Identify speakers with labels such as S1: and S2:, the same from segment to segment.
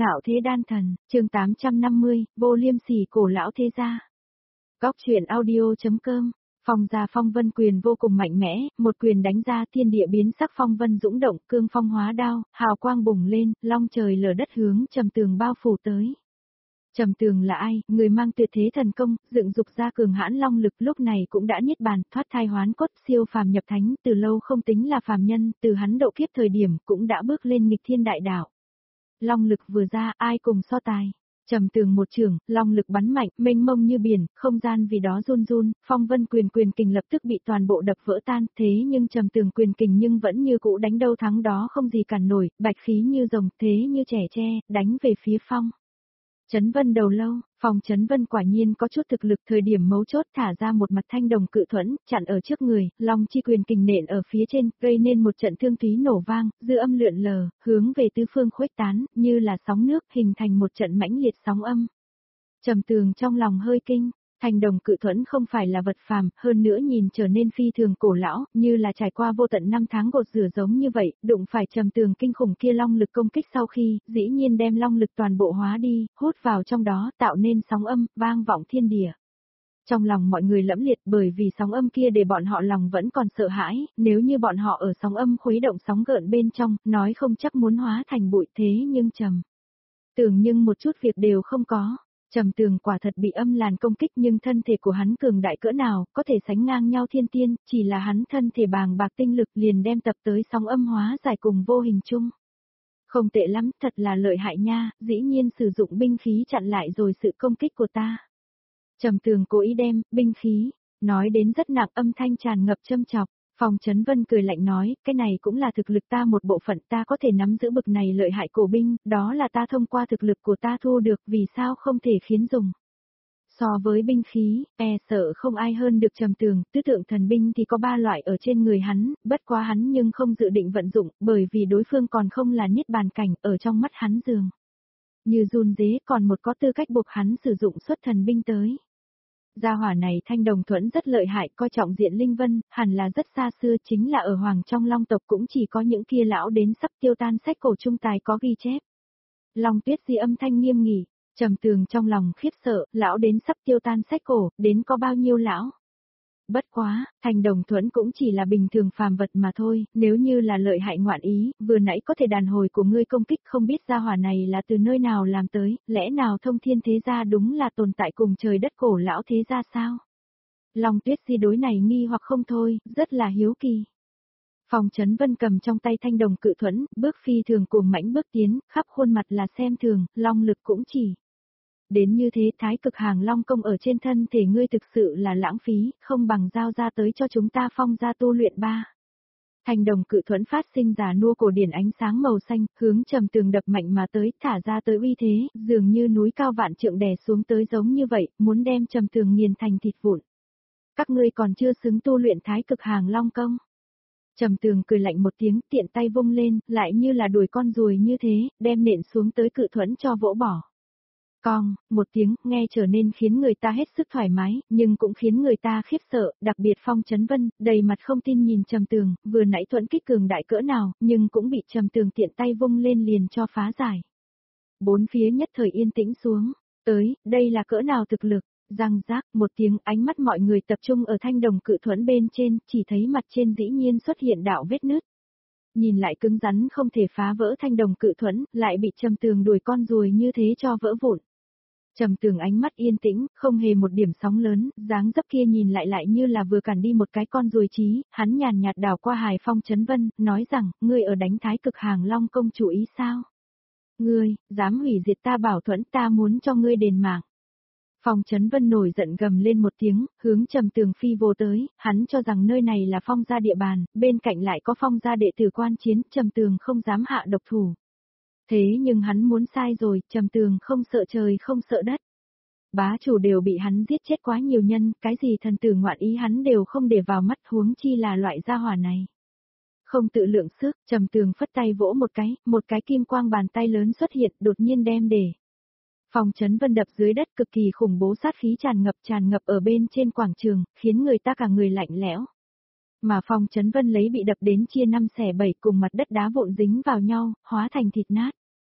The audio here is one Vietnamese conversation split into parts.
S1: Ngạo thế đan thần, chương 850, vô liêm sỉ cổ lão thế gia. Góc truyện audio.com. Phong gia phong vân quyền vô cùng mạnh mẽ, một quyền đánh ra thiên địa biến sắc phong vân dũng động, cương phong hóa đao, hào quang bùng lên, long trời lở đất hướng Trầm Tường bao phủ tới. Trầm Tường là ai, người mang tuyệt thế thần công, dựng dục ra cường hãn long lực, lúc này cũng đã niết bàn, thoát thai hoán cốt, siêu phàm nhập thánh, từ lâu không tính là phàm nhân, từ hắn độ kiếp thời điểm cũng đã bước lên nghịch thiên đại đạo. Long lực vừa ra, ai cùng so tài. Trầm Tường một trường, long lực bắn mạnh, mênh mông như biển, không gian vì đó run run, phong vân quyền kình lập tức bị toàn bộ đập vỡ tan, thế nhưng Trầm Tường quyền kình nhưng vẫn như cũ đánh đâu thắng đó không gì cản nổi, bạch khí như rồng, thế như trẻ tre, đánh về phía phong. Chấn Vân đầu lâu, Phong Chấn Vân quả nhiên có chút thực lực, thời điểm mấu chốt thả ra một mặt thanh đồng cự thuẫn, chặn ở trước người, long chi quyền kình nện ở phía trên, gây nên một trận thương thúy nổ vang, dư âm lượn lờ, hướng về tứ phương khuếch tán, như là sóng nước, hình thành một trận mãnh liệt sóng âm. Trầm Tường trong lòng hơi kinh. Thanh đồng cự thuẫn không phải là vật phàm, hơn nữa nhìn trở nên phi thường cổ lão, như là trải qua vô tận năm tháng gột rửa giống như vậy, đụng phải Trầm Tường kinh khủng kia long lực công kích sau khi, dĩ nhiên đem long lực toàn bộ hóa đi, hút vào trong đó, tạo nên sóng âm, vang vọng thiên địa. Trong lòng mọi người lẫm liệt bởi vì sóng âm kia để bọn họ lòng vẫn còn sợ hãi, nếu như bọn họ ở sóng âm khuấy động sóng gợn bên trong, nói không chắc muốn hóa thành bụi, thế nhưng Trầm Tường nhưng một chút việc đều không có. Trầm Tường quả thật bị âm làn công kích nhưng thân thể của hắn cường đại cỡ nào, có thể sánh ngang nhau thiên tiên, chỉ là hắn thân thể bàng bạc tinh lực liền đem tập tới sóng âm hóa giải cùng vô hình chung. Không tệ lắm, thật là lợi hại nha, dĩ nhiên sử dụng binh khí chặn lại rồi sự công kích của ta. Trầm Tường cố ý đem, binh khí, nói đến rất nặng, âm thanh tràn ngập châm chọc. Phong Chấn Vân cười lạnh nói, cái này cũng là thực lực ta một bộ phận, ta có thể nắm giữ bực này lợi hại cổ binh, đó là ta thông qua thực lực của ta thu được, vì sao không thể khiến dùng. So với binh khí, sợ không ai hơn được Trầm Tường, tứ tượng thần binh thì có 3 loại ở trên người hắn, bất quá hắn nhưng không dự định vận dụng, bởi vì đối phương còn không là niết bàn cảnh, ở trong mắt hắn dường như run rế, còn một có tư cách buộc hắn sử dụng xuất thần binh tới. Gia hỏa này thanh đồng thuẫn rất lợi hại, coi trọng diện linh vân, hẳn là rất xa xưa, chính là ở Hoàng trong Long tộc cũng chỉ có những kia lão đến sắp tiêu tan sách cổ trung tài có ghi chép. Long Tuyết Di âm thanh nghiêm nghị, Trầm Tường trong lòng khiếp sợ, lão đến sắp tiêu tan sách cổ, đến có bao nhiêu lão? Bất quá, thanh đồng thuẫn cũng chỉ là bình thường phàm vật mà thôi, nếu như là lợi hại ngoạn ý, vừa nãy có thể đàn hồi của ngươi công kích không biết gia hỏa này là từ nơi nào làm tới, lẽ nào thông thiên thế gia đúng là tồn tại cùng trời đất cổ lão thế gia sao? Long Tuyết Di đối này nghi hoặc không thôi, rất là hiếu kỳ. Phong Chấn Vân cầm trong tay thanh đồng cự thuẫn, bước phi thường cuồng mãnh bước tiến, khắp khuôn mặt là xem thường, long lực cũng chỉ. Đến như thế thái cực hàng long công ở trên thân thể ngươi thực sự là lãng phí, không bằng giao ra tới cho chúng ta Phong gia tu luyện ba. Thanh đồng cự thuẫn phát sinh giả nua cổ điển ánh sáng màu xanh, hướng Trầm Tường đập mạnh mà tới, thả ra tới uy thế, dường như núi cao vạn trượng đè xuống tới giống như vậy, muốn đem Trầm Tường nghiền thành thịt vụn. Các ngươi còn chưa xứng tu luyện thái cực hàng long công. Trầm Tường cười lạnh một tiếng, tiện tay vung lên, lại như là đuổi con ruồi như thế, đem nện xuống tới cự thuẫn cho vỗ bỏ. Cong, một tiếng, nghe trở nên khiến người ta hết sức thoải mái, nhưng cũng khiến người ta khiếp sợ, đặc biệt Phong Chấn Vân, đầy mặt không tin nhìn Trầm Tường, vừa nãy thuẫn kích cường đại cỡ nào, nhưng cũng bị Trầm Tường tiện tay vung lên liền cho phá giải. Bốn phía nhất thời yên tĩnh xuống, tới, đây là cỡ nào thực lực, răng rác, một tiếng, ánh mắt mọi người tập trung ở thanh đồng cự thuẫn bên trên, chỉ thấy mặt trên dĩ nhiên xuất hiện đạo vết nứt. Nhìn lại cứng rắn không thể phá vỡ thanh đồng cự thuẫn, lại bị Trầm Tường đuổi con ruồi như thế cho vỡ vụn. Trầm Tường ánh mắt yên tĩnh, không hề một điểm sóng lớn, dáng dấp kia nhìn lại như là vừa cản đi một cái con ruồi trí, hắn nhàn nhạt đảo qua Hải Phong Chấn Vân, nói rằng, ngươi ở đánh thái cực hàng long công chủ ý sao? Ngươi, dám hủy diệt ta bảo thuẫn, ta muốn cho ngươi đền mạng. Phong Chấn Vân nổi giận gầm lên một tiếng, hướng Trầm Tường phi vô tới, hắn cho rằng nơi này là Phong gia địa bàn, bên cạnh lại có Phong gia đệ tử quan chiến, Trầm Tường không dám hạ độc thủ. Thế nhưng hắn muốn sai rồi, Trầm Tường không sợ trời không sợ đất. Bá chủ đều bị hắn giết chết quá nhiều nhân, cái gì thần tử ngoạn ý hắn đều không để vào mắt, huống chi là loại gia hỏa này. Không tự lượng sức, Trầm Tường phất tay vỗ một cái kim quang bàn tay lớn xuất hiện, đột nhiên đem để. Phong Chấn Vân đập dưới đất, cực kỳ khủng bố, sát khí tràn ngập ở bên trên quảng trường, khiến người ta cả người lạnh lẽo. Mà Phong Chấn Vân lấy bị đập đến chia 5 xẻ 7 cùng mặt đất đá vụn dính vào nhau, hóa thành thịt nát.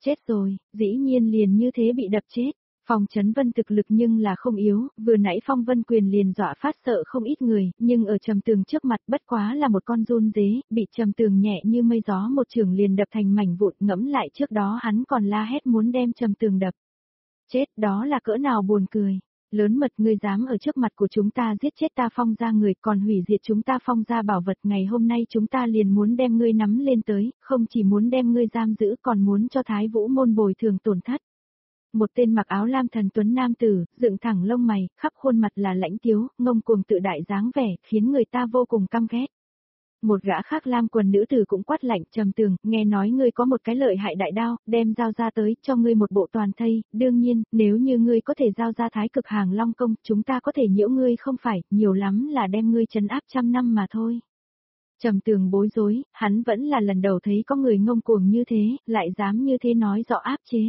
S1: Chết rồi, dĩ nhiên liền như thế bị đập chết. Phong Chấn Vân thực lực nhưng là không yếu, vừa nãy Phong Vân Quyền liền dọa phát sợ không ít người, nhưng ở Trầm Tường trước mặt bất quá là một con run dế, bị Trầm Tường nhẹ như mây gió một chưởng liền đập thành mảnh vụn. Ngẫm lại trước đó hắn còn la hét muốn đem Trầm Tường đập. Chết, đó là cỡ nào buồn cười. Lớn mật, ngươi dám ở trước mặt của chúng ta giết chết ta Phong gia người, còn hủy diệt chúng ta Phong gia bảo vật, ngày hôm nay chúng ta liền muốn đem ngươi nắm lên tới, không chỉ muốn đem ngươi giam giữ còn muốn cho Thái Vũ môn bồi thường tổn thất. Một tên mặc áo lam thần tuấn nam tử, dựng thẳng lông mày, khắp khuôn mặt là lãnh tiếu, ngông cuồng tự đại dáng vẻ, khiến người ta vô cùng căm ghét. Một gã khác lam quần nữ tử cũng quát lạnh, Trầm Tường, nghe nói ngươi có một cái lợi hại đại đao, đem giao ra tới, cho ngươi một bộ toàn thây, đương nhiên, nếu như ngươi có thể giao ra Thái Cực Hàng Long công, chúng ta có thể nhiễu ngươi không phải, nhiều lắm là đem ngươi trấn áp 100 năm mà thôi. Trầm Tường bối rối, hắn vẫn là lần đầu thấy có người ngông cuồng như thế, lại dám như thế nói rõ áp chế.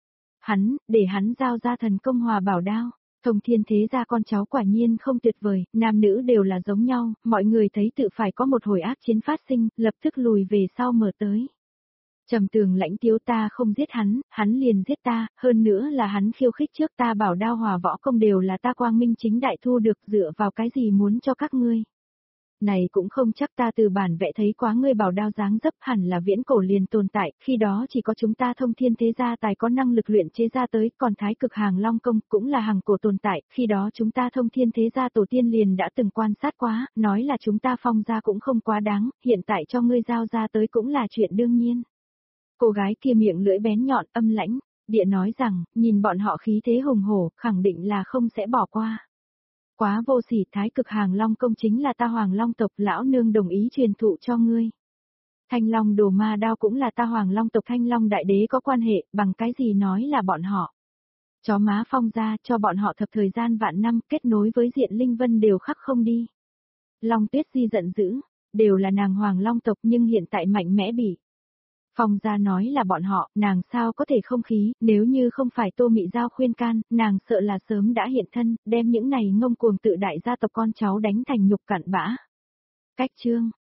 S1: Để hắn giao ra thần công hòa bảo đao. Thông Thiên thế gia con cháu quả nhiên không tuyệt vời, nam nữ đều là giống nhau, mọi người thấy tự phải có một hồi ác chiến phát sinh, lập tức lùi về sau mở tới. Trầm Tường lãnh tiếu, ta không giết hắn liền giết ta, hơn nữa là hắn khiêu khích trước ta, bảo đao hòa võ công đều là ta quang minh chính đại thu được, dựa vào cái gì muốn cho các ngươi. Này cũng không chắc, ta từ bản vẽ thấy quá ngươi bảo đao dáng dấp, hẳn là viễn cổ liền tồn tại, khi đó chỉ có chúng ta Thông Thiên thế gia tài có năng lực luyện chế ra tới, còn Thái Cực Hàng Long công cũng là hàng cổ tồn tại, khi đó chúng ta Thông Thiên thế gia tổ tiên liền đã từng quan sát quá, nói là chúng ta Phong gia cũng không quá đáng, hiện tại cho ngươi giao ra tới cũng là chuyện đương nhiên. Cô gái kia miệng lưỡi bén nhọn âm lãnh, địa nói rằng, nhìn bọn họ khí thế hùng hổ, khẳng định là không sẽ bỏ qua. Quá vô sỉ, Thái Cực Hàng Long công chính là ta Hoàng Long tộc, lão nương đồng ý truyền thụ cho ngươi. Thanh Long Đồ Ma đao cũng là ta Hoàng Long tộc, Thanh Long đại đế có quan hệ, bằng cái gì nói là bọn họ. Chó má Phong gia, cho bọn họ thập thời gian vạn năm, kết nối với Diện Linh Vân đều khắc không đi. Long Tuyết Di giận dữ, đều là nàng Hoàng Long tộc nhưng hiện tại mạnh mẽ bị. Phong gia nói là bọn họ, nàng sao có thể không khí, nếu như không phải Tô Mị Giao khuyên can, nàng sợ là sớm đã hiện thân, đem những này ngông cuồng tự đại gia tộc con cháu đánh thành nhục cặn bã. Cách chương